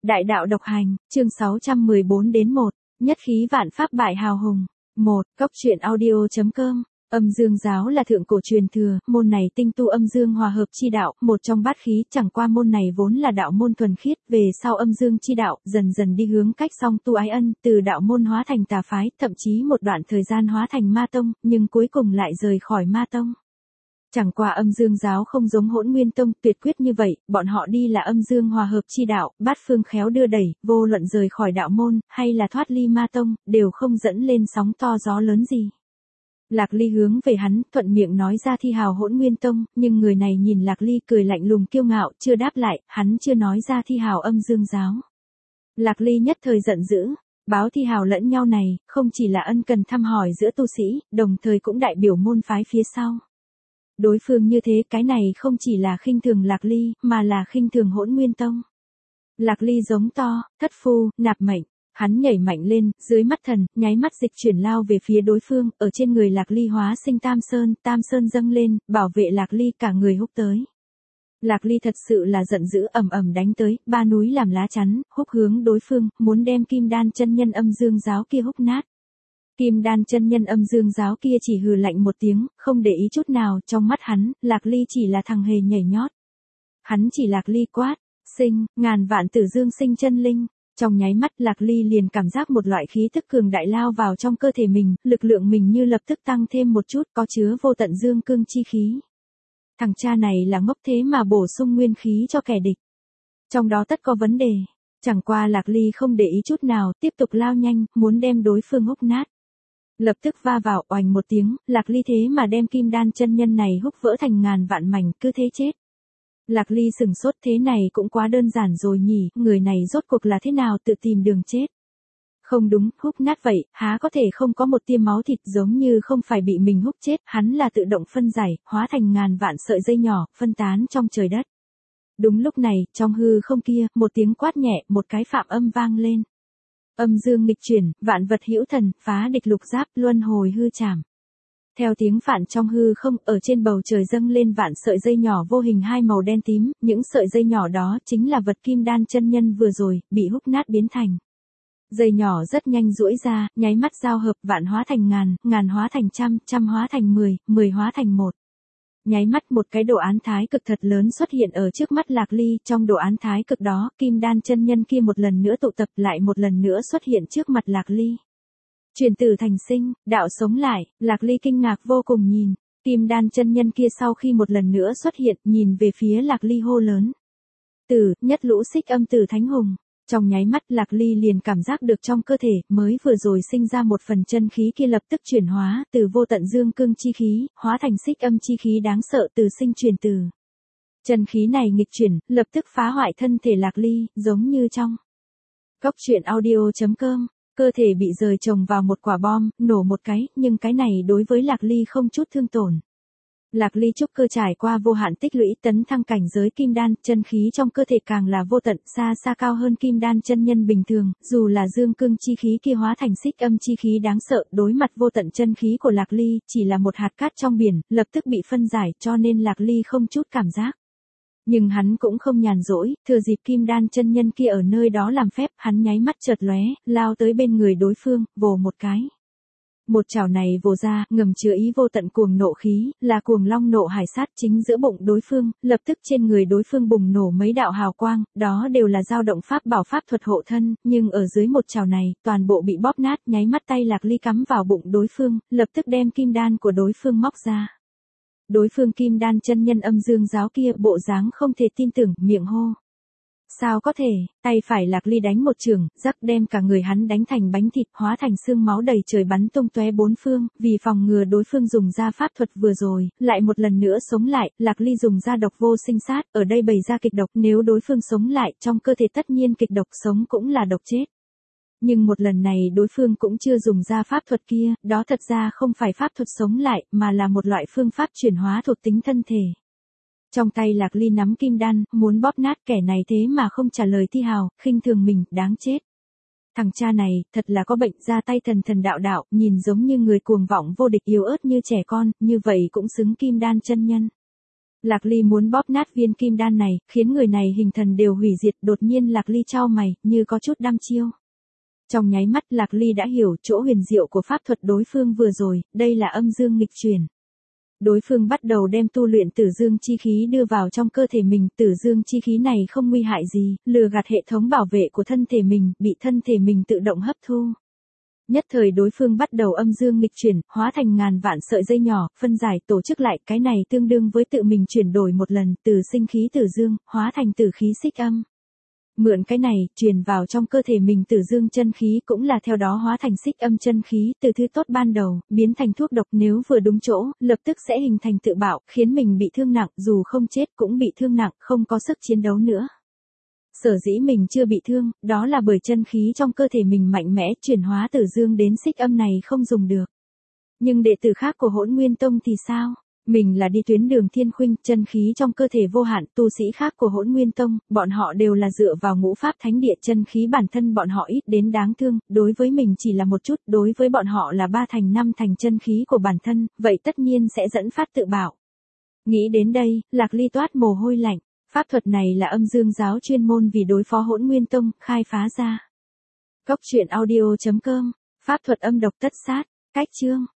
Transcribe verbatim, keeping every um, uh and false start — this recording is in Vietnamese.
Đại đạo độc hành, chương sáu trăm mười bốn đến một, nhất khí vạn pháp bại hào hùng. một. Cốc truyện audio chấm com. Âm dương giáo là thượng cổ truyền thừa, môn này tinh tu âm dương hòa hợp chi đạo, một trong bát khí, chẳng qua môn này vốn là đạo môn thuần khiết, về sau âm dương chi đạo, dần dần đi hướng cách song tu ái ân, từ đạo môn hóa thành tà phái, thậm chí một đoạn thời gian hóa thành ma tông, nhưng cuối cùng lại rời khỏi ma tông. Chẳng qua âm dương giáo không giống Hỗn Nguyên Tông tuyệt quyết như vậy, bọn họ đi là âm dương hòa hợp chi đạo, bát phương khéo đưa đẩy, vô luận rời khỏi đạo môn, hay là thoát ly ma tông, đều không dẫn lên sóng to gió lớn gì. Lạc Ly hướng về hắn, thuận miệng nói ra thi hào Hỗn Nguyên Tông, nhưng người này nhìn Lạc Ly cười lạnh lùng kiêu ngạo, chưa đáp lại, hắn chưa nói ra thi hào âm dương giáo. Lạc Ly nhất thời giận dữ, báo thi hào lẫn nhau này, không chỉ là ân cần thăm hỏi giữa tu sĩ, đồng thời cũng đại biểu môn phái phía sau. Đối phương như thế, cái này không chỉ là khinh thường Lạc Ly, mà là khinh thường Hỗn Nguyên Tông. Lạc Ly giống to, thất phu, nạp mệnh. Hắn nhảy mạnh lên, dưới mắt thần, nháy mắt dịch chuyển lao về phía đối phương, ở trên người Lạc Ly hóa sinh Tam Sơn, Tam Sơn dâng lên, bảo vệ Lạc Ly cả người húc tới. Lạc Ly thật sự là giận dữ ầm ầm đánh tới, ba núi làm lá chắn, húc hướng đối phương, muốn đem Kim Đan chân nhân âm dương giáo kia húc nát. Kim Đan chân nhân âm dương giáo kia chỉ hừ lạnh một tiếng, không để ý chút nào, trong mắt hắn, Lạc Ly chỉ là thằng hề nhảy nhót. Hắn chỉ Lạc Ly quát, sinh, ngàn vạn tử dương sinh chân linh. Trong nháy mắt Lạc Ly liền cảm giác một loại khí tức cường đại lao vào trong cơ thể mình, lực lượng mình như lập tức tăng thêm một chút, có chứa vô tận dương cương chi khí. Thằng cha này là ngốc thế mà bổ sung nguyên khí cho kẻ địch. Trong đó tất có vấn đề. Chẳng qua Lạc Ly không để ý chút nào, tiếp tục lao nhanh, muốn đem đối phương húc nát. Lập tức va vào, oành một tiếng, Lạc Ly thế mà đem Kim Đan chân nhân này húc vỡ thành ngàn vạn mảnh, cứ thế chết. Lạc Ly sừng sốt, thế này cũng quá đơn giản rồi nhỉ, người này rốt cuộc là thế nào tự tìm đường chết. Không đúng, húc nát vậy, há có thể không có một tia máu thịt, giống như không phải bị mình húc chết, hắn là tự động phân giải, hóa thành ngàn vạn sợi dây nhỏ, phân tán trong trời đất. Đúng lúc này, trong hư không kia, một tiếng quát nhẹ, một cái phạm âm vang lên. Âm dương nghịch chuyển, vạn vật hữu thần, phá địch lục giáp, luân hồi hư trảm. Theo tiếng phản trong hư không, ở trên bầu trời dâng lên vạn sợi dây nhỏ vô hình hai màu đen tím, những sợi dây nhỏ đó chính là vật Kim Đan chân nhân vừa rồi, bị húc nát biến thành. Dây nhỏ rất nhanh duỗi ra, nháy mắt giao hợp, vạn hóa thành ngàn, ngàn hóa thành trăm, trăm hóa thành mười, mười hóa thành một. Nháy mắt một cái đồ án thái cực thật lớn xuất hiện ở trước mắt Lạc Ly, trong đồ án thái cực đó, Kim Đan chân nhân kia một lần nữa tụ tập lại một lần nữa xuất hiện trước mặt Lạc Ly. Chuyển tử thành sinh, đạo sống lại, Lạc Ly kinh ngạc vô cùng nhìn, Kim Đan chân nhân kia sau khi một lần nữa xuất hiện, nhìn về phía Lạc Ly hô lớn. Tử, nhất lũ xích âm tử thánh hùng. Trong nháy mắt Lạc Ly liền cảm giác được trong cơ thể, mới vừa rồi sinh ra một phần chân khí kia lập tức chuyển hóa, từ vô tận dương cương chi khí, hóa thành xích âm chi khí đáng sợ từ sinh truyền tử. Chân khí này nghịch chuyển, lập tức phá hoại thân thể Lạc Ly, giống như trong cốc truyện audio chấm com. Cơ thể bị rời chồng vào một quả bom, nổ một cái, nhưng cái này đối với Lạc Ly không chút thương tổn. Lạc Ly trúc cơ trải qua vô hạn tích lũy tấn thăng cảnh giới Kim Đan, chân khí trong cơ thể càng là vô tận, xa xa cao hơn Kim Đan chân nhân bình thường, dù là dương cương chi khí kia hóa thành xích âm chi khí đáng sợ, đối mặt vô tận chân khí của Lạc Ly, chỉ là một hạt cát trong biển, lập tức bị phân giải, cho nên Lạc Ly không chút cảm giác. Nhưng hắn cũng không nhàn rỗi, thừa dịp Kim Đan chân nhân kia ở nơi đó làm phép, hắn nháy mắt chợt lóe, lao tới bên người đối phương, vồ một cái. Một chảo này vồ ra, ngầm chứa ý vô tận cuồng nộ khí, là cuồng long nộ hải sát chính giữa bụng đối phương, lập tức trên người đối phương bùng nổ mấy đạo hào quang, đó đều là dao động pháp bảo pháp thuật hộ thân, nhưng ở dưới một chảo này, toàn bộ bị bóp nát, nháy mắt tay Lạc Ly cắm vào bụng đối phương, lập tức đem kim đan của đối phương móc ra. Đối phương Kim Đan chân nhân âm dương giáo kia bộ dáng không thể tin tưởng, miệng hô. Sao có thể, tay phải Lạc Ly đánh một chưởng, rắc đem cả người hắn đánh thành bánh thịt, hóa thành xương máu đầy trời bắn tung tóe bốn phương, vì phòng ngừa đối phương dùng ra pháp thuật vừa rồi, lại một lần nữa sống lại, Lạc Ly dùng ra độc vô sinh sát, ở đây bày ra kịch độc, nếu đối phương sống lại, trong cơ thể tất nhiên kịch độc, sống cũng là độc chết. Nhưng một lần này đối phương cũng chưa dùng ra pháp thuật kia, đó thật ra không phải pháp thuật sống lại, mà là một loại phương pháp chuyển hóa thuộc tính thân thể. Trong tay Lạc Ly nắm kim đan, muốn bóp nát kẻ này thế mà không trả lời thi hào, khinh thường mình, đáng chết. Thằng cha này, thật là có bệnh, ra tay thần thần đạo đạo, nhìn giống như người cuồng vọng vô địch yếu ớt như trẻ con, như vậy cũng xứng Kim Đan chân nhân. Lạc Ly muốn bóp nát viên kim đan này, khiến người này hình thần đều hủy diệt. Đột nhiên Lạc Ly chau mày, như có chút đăm chiêu. Trong nháy mắt Lạc Ly đã hiểu chỗ huyền diệu của pháp thuật đối phương vừa rồi, đây là âm dương nghịch chuyển. Đối phương bắt đầu đem tu luyện tử dương chi khí đưa vào trong cơ thể mình, tử dương chi khí này không nguy hại gì, lừa gạt hệ thống bảo vệ của thân thể mình, bị thân thể mình tự động hấp thu. Nhất thời đối phương bắt đầu âm dương nghịch chuyển, hóa thành ngàn vạn sợi dây nhỏ, phân giải tổ chức lại, cái này tương đương với tự mình chuyển đổi một lần, từ sinh khí tử dương, hóa thành tử khí xích âm. Mượn cái này, truyền vào trong cơ thể mình tử dương chân khí cũng là theo đó hóa thành xích âm chân khí, từ thứ tốt ban đầu, biến thành thuốc độc nếu vừa đúng chỗ, lập tức sẽ hình thành tự bạo, khiến mình bị thương nặng, dù không chết cũng bị thương nặng, không có sức chiến đấu nữa. Sở dĩ mình chưa bị thương, đó là bởi chân khí trong cơ thể mình mạnh mẽ, chuyển hóa tử dương đến xích âm này không dùng được. Nhưng đệ tử khác của Hỗn Nguyên Tông thì sao? Mình là đi tuyến đường thiên khuynh, chân khí trong cơ thể vô hạn, tu sĩ khác của Hỗn Nguyên Tông, bọn họ đều là dựa vào ngũ pháp thánh địa, chân khí bản thân bọn họ ít đến đáng thương, đối với mình chỉ là một chút, đối với bọn họ là ba thành năm thành chân khí của bản thân, vậy tất nhiên sẽ dẫn phát tự bạo. Nghĩ đến đây, Lạc Ly toát mồ hôi lạnh, pháp thuật này là âm dương giáo chuyên môn vì đối phó Hỗn Nguyên Tông, khai phá ra. Cốc truyện audio chấm com, pháp thuật âm độc tất sát, cách chương.